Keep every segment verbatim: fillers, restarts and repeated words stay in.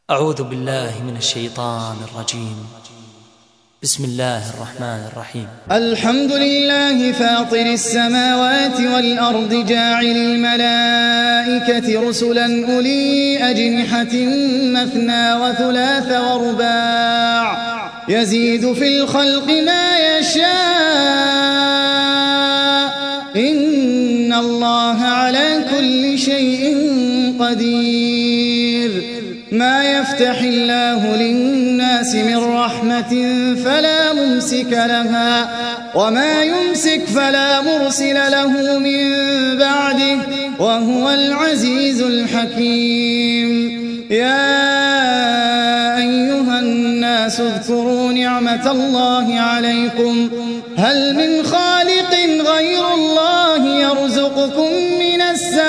أعوذ بالله من الشيطان الرجيم. بسم الله الرحمن الرحيم. الحمد لله فاطر السماوات والأرض جاعل الملائكة رسلا أولي أجنحة مثنى وثلاث ورباع يزيد في الخلق ما يشاء إن الله على كل شيء قدير. ما يفتح الله للناس من رحمة فلا ممسك لها وما يمسك فلا مرسل له من بعده وهو العزيز الحكيم. يا أيها الناس اذكروا نعمة الله عليكم هل من خالق غير الله يرزقكم من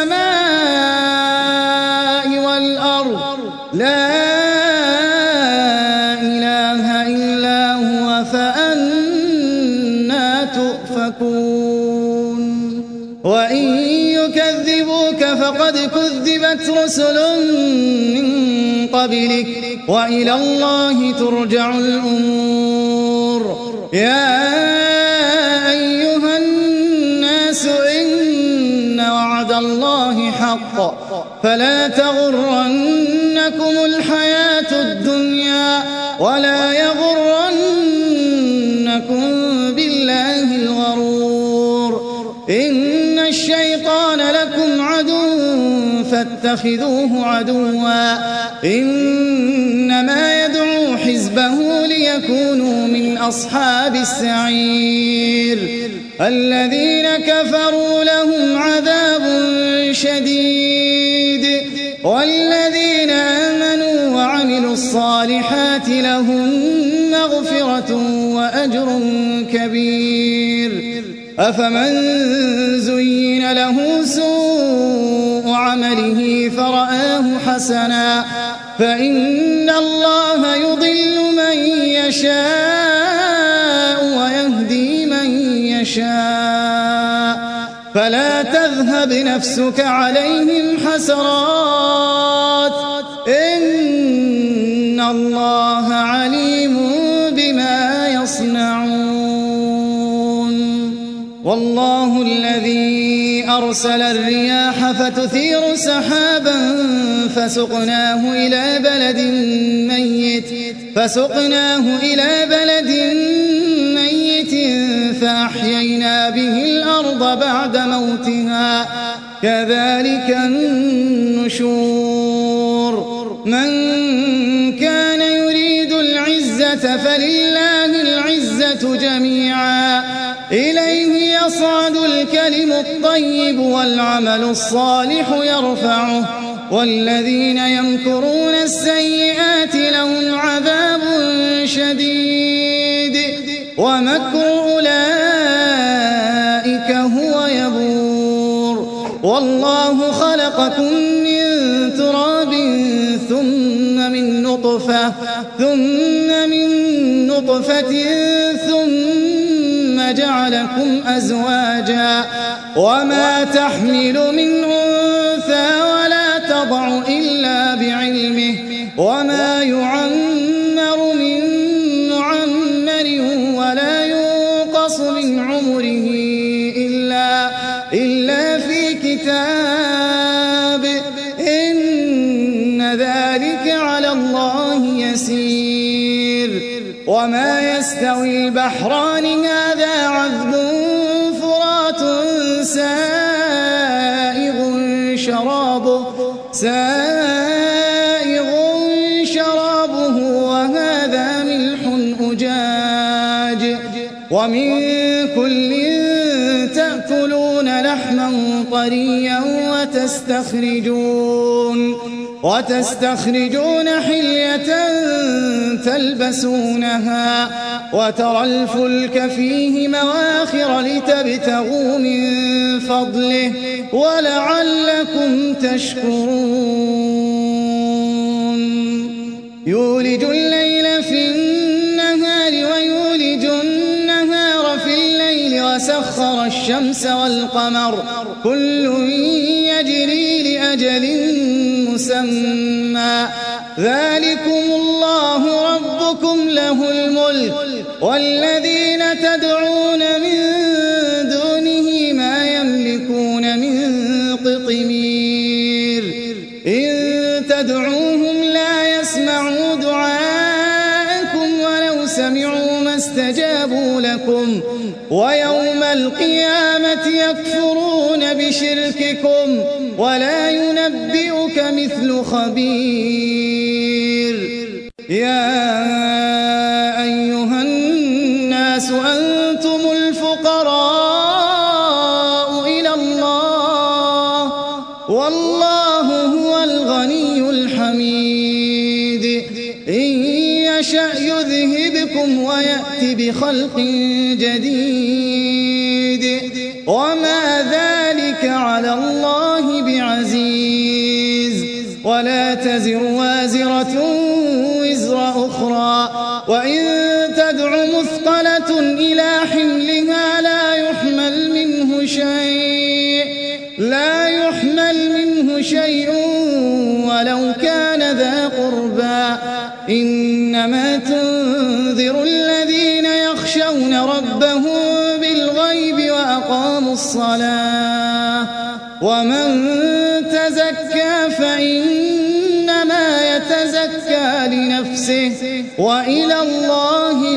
السماء والأرض لا إله إلا هو فأنى تؤفكون. وإن يكذبوك فقد كذبت رسل من قبلك وإلى الله ترجع الأمور. يا أيها الناس إن وعد الله حق فلا تغرنكم الحياة الدنيا ولا يغرنكم بالله الغرور. إن الشيطان لكم عدو فاتخذوه عدوا إنما يدعو حزبه ليكونوا من أصحاب السعير. الذين كفروا لهم عذاب شديد والذين آمنوا وعملوا الصالحات لهم مغفرة وأجر كبير. أفمن زين له سوء عمله فرآه حسنا فإن الله يضل من يشاء ويهدي من يشاء فلا تذهب نفسك عليهم حسرات إن الله عليم بما يصنعون. والله الذي أرسل الرياح فتثير سحابا فسقناه إلى بلد ميت فسقناه إلى بلد ميت فأحيينا به الأرض بعد موتها كذلك النشور. من كان يريد العزة فلله العزة جميعا إليه يصعد الكلم الطيب والعمل الصالح يرفعه والذين يمكرون السيئات لهم عذاب شديد ومكر أولئك هو يبور. والله خلقكم من تراب ثم من نطفة ثم من نطفة ثم جعلكم أزواجا وما تحمل من أنثى ولا تضع إلا بعلمه وما يعمر من معمر ولا ينقص من عمره إلا, إلا في كتاب إن ذلك على الله يسير. وما يستوي البحران هذا عذب فرات سائغ شرابه سائغ شرابه وهذا ملح أجاج ومن كل تأكلون لحما طريا وتستخرجون وتستخرجون حلية تلبسونها وترى الفلك فيه مواخر لتبتغوا من فضله ولعلكم تشكرون. يولج الليل في النهار ويولج النهار في الليل وسخر الشمس والقمر كل يجري لأجل مسمى ذلكم الله ربكم له الملك والذين تدعون من دونه ما يملكون من قطمير إن تدعوهم لا يسمعوا دعاءكم ولو سمعوا ما استجابوا لكم ويوم القيامة يكفرون بشرككم ولا ينبئك مثل خبير يا أيها الناس أنتم الفقراء إلى الله والله هو الغني الحميد إن يشأ يذهبكم ويأتي بخلق جديد وما ذلك على الله بعزيز ولا تزر وازرة وزر أخرى وإن تدع مثقلة إلى حملها لا يحمل منه شيء لا يحمل منه شيء ولو كان ذا قربى إنما تنذر الذين يخشون ربهم بالغيب وأقاموا الصلاة ومن تزكى فإنما يتزكى لنفسه وإلى الله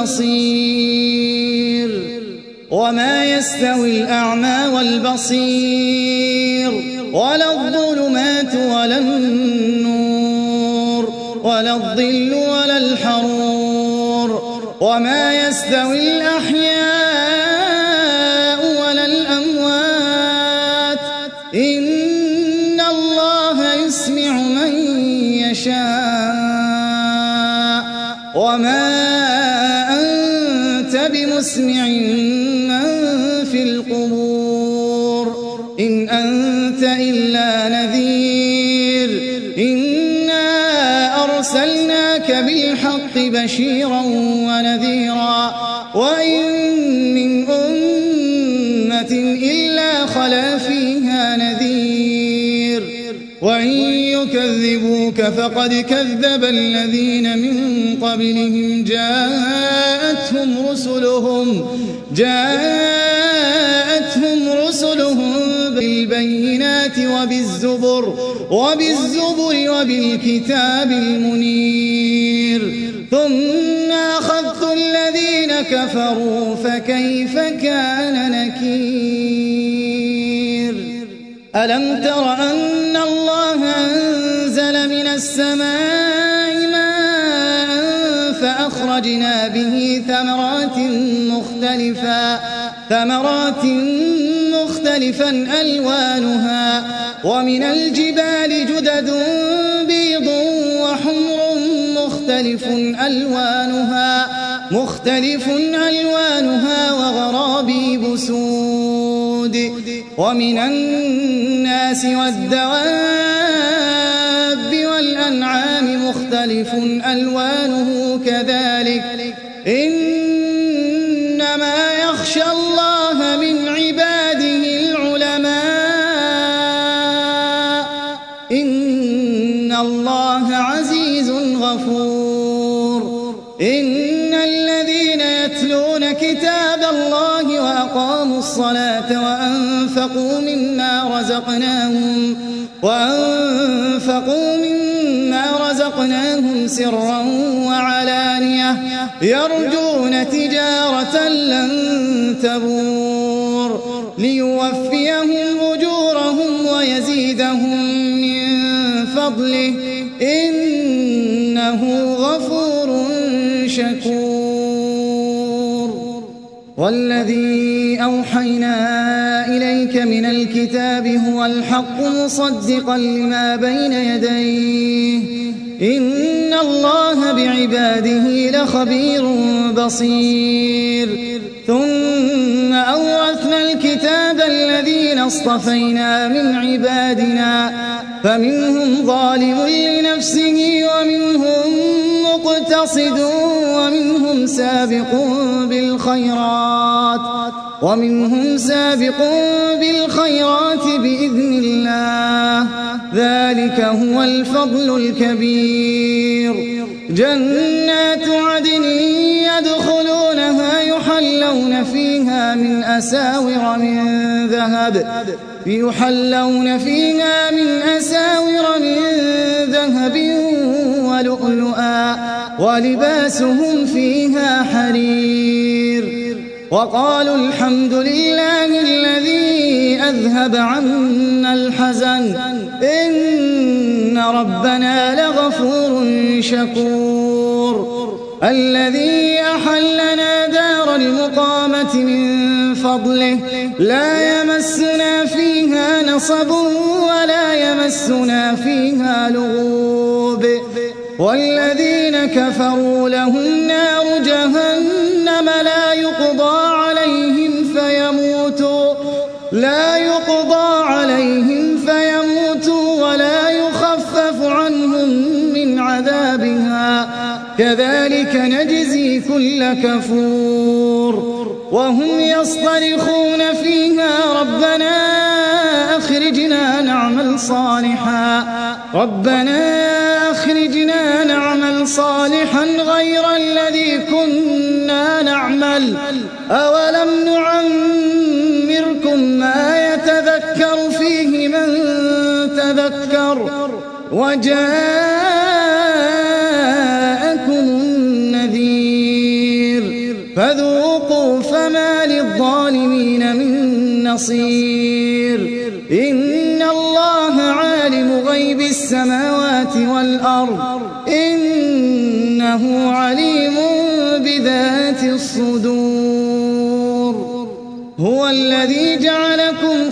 المصير وما يستوي الأعمى والبصير ولا الظلمات ولا النور ولا الظل ولا الحرور وما يستوي الأحياء ولا الأموات إن الله يسمع من يشاء وما أنت بمسمع من في القبور إن أنت إلا نذير إنا أرسلناك بالحق بشيرا ونذيرا وإن من أمة إلا خلا فيها نذير وإن يكذبوك فقد كذب الذين من قبلهم جاءتهم رسلهم جاءتهم رسلهم بالبينات وبالزبر وبالزبر وبالكتاب المنير ثم أخذت الذين كفروا فكيف كان نكير ألم تر أن الله أنزل من السماء ماء فأخرجنا به ثمرات مختلفا ثمرات مختلفا ألوانها ومن الجبال جدد بيض وحمر مختلف ألوانها مختلف ألوانها وغرابيب سود ومن الناس والدواب والأنعام مختلف ألوانه كذلك إنما يخشى الله من عباده العلماء إن الله عزيز غفور إن الذين يتلون كتاب الله وأقاموا الصلاة وأنفقوا مما رزقناهم وأنفقوا مما رزقناهم سرا وعلانية يرجون تجارة لن تبور ليوفيهم أجورهم ويزيدهم من فضله إنه غفور شكور والذي أوحينا إليك من الكتاب هو الحق مصدقا لما بين يديه إن الله بعباده لخبير بصير ثم أورثنا الكتاب الذين اصطفينا من عبادنا فمنهم ظالم لنفسه ومنهم مقتصد ومنهم سابق بالخيرات ومنهم سابق بالخيرات بإذن الله ذلك هو الفضل الكبير. جنات عدن يدخلونها يحلون فيها من أساور من ذهب يحلون فيها من أساور من ذهب ولؤلؤا ولباسهم فيها حرير. وقالوا الحمد لله الذي أذهب عنا الحزن إن ربنا لغفور شكور. الذي أحلنا دار المقامة من فضله لا يمسنا فيها نصب ولا يمسنا فيها لغوب. والذين كفروا لهم نار جهنم لا يقضى عليهم فيموتوا لا يقضى عليهم فيموتوا ولا يخفف عنهم من عذابها كذلك نجزي كل كفور. وهم يصطرخون فيها ربنا أخرجنا نعمل صالحا ربنا أخرجنا نعمل صالحا غير الذي كنا نعمل أولم نعمركم ما يتذكر فيه من تذكر وجاءكم النذير فذوقوا فما للظالمين من نصير. إن الله عالم غيب السماوات والأرض إنه عليم بذات الصدور. هو الذي جعلكم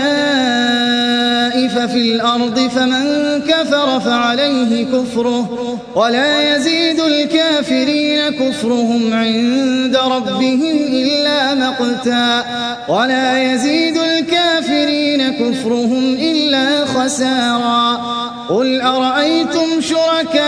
خلائف في الأرض فمن كفر فعليه كفره ولا يزيد الكافرين كفرهم عند ربهم إلا مقتا ولا يزيد الكافرين كفرهم إلا خسارا. قل أرأيتم شركاءكم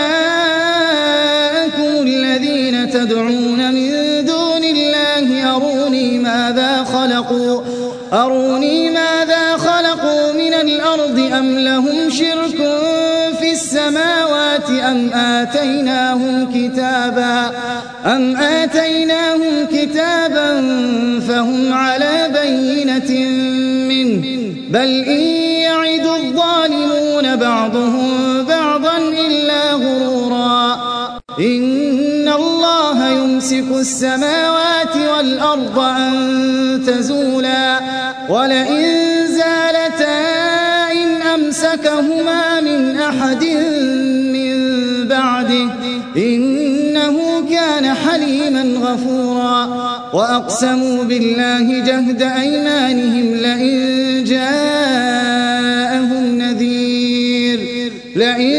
الذين تدعون من دون الله أروني ماذا خلقوا أروني ماذا خلقوا من الأرض أم لهم شرك في السماوات أم آتيناهم كتابا أم آتيناهم كتابا فهم على بينة منه بل إن يعد الظالمون بعضهم بعضا إلا غرورا. إن الله يمسك السماوات والأرض أن تزولا ولئن زالتا إن أمسكهما من أحد من بعده إنه كان حليما غفورا. وأقسموا بالله جهد أيمانهم لئن جاءهم نذير لئن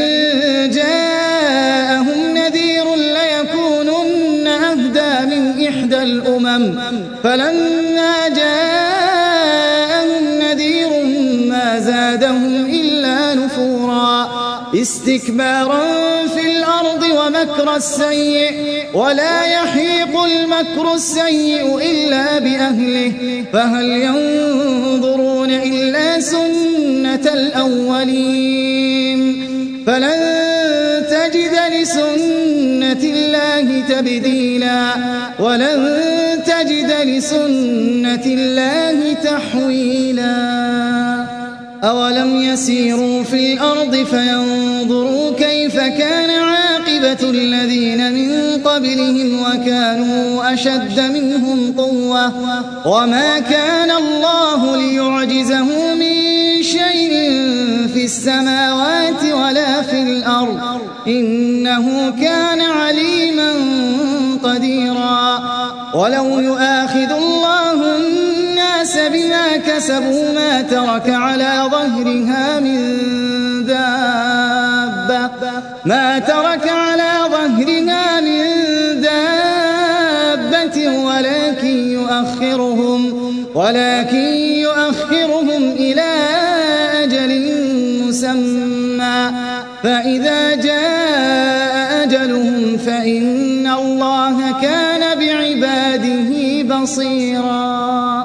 جاءهم نذير ليكونن أهدى من إحدى الأمم فلما جاءهم نذير ما زادهم إلا نفورا استكبارا في الأرض ومكر السيء ولا يحيق المكر السيء إلا بأهله فهل ينظرون إلا سنة الأولين فلن تجد لسنة الله تبديلا ولن تجد لسنة الله تحويلا. أولم يسيروا في الأرض فينظروا كيف كان عاقبة الذين من قبلهم وكانوا أشد منهم قوة وما كان الله ليعجزه من شيء في السماوات ولا في الأرض إنه كان عليما قديرا. ولو يؤاخذ الله الناس بما كسبوا ما ترك على ظهرها من دابة ما ترك على ظهرها من دابة ولكن يؤخرهم ولكن يؤخرهم إلى أجل مسمى فإذا جاء أجلهم فإن الله كان بعباده بصيرا.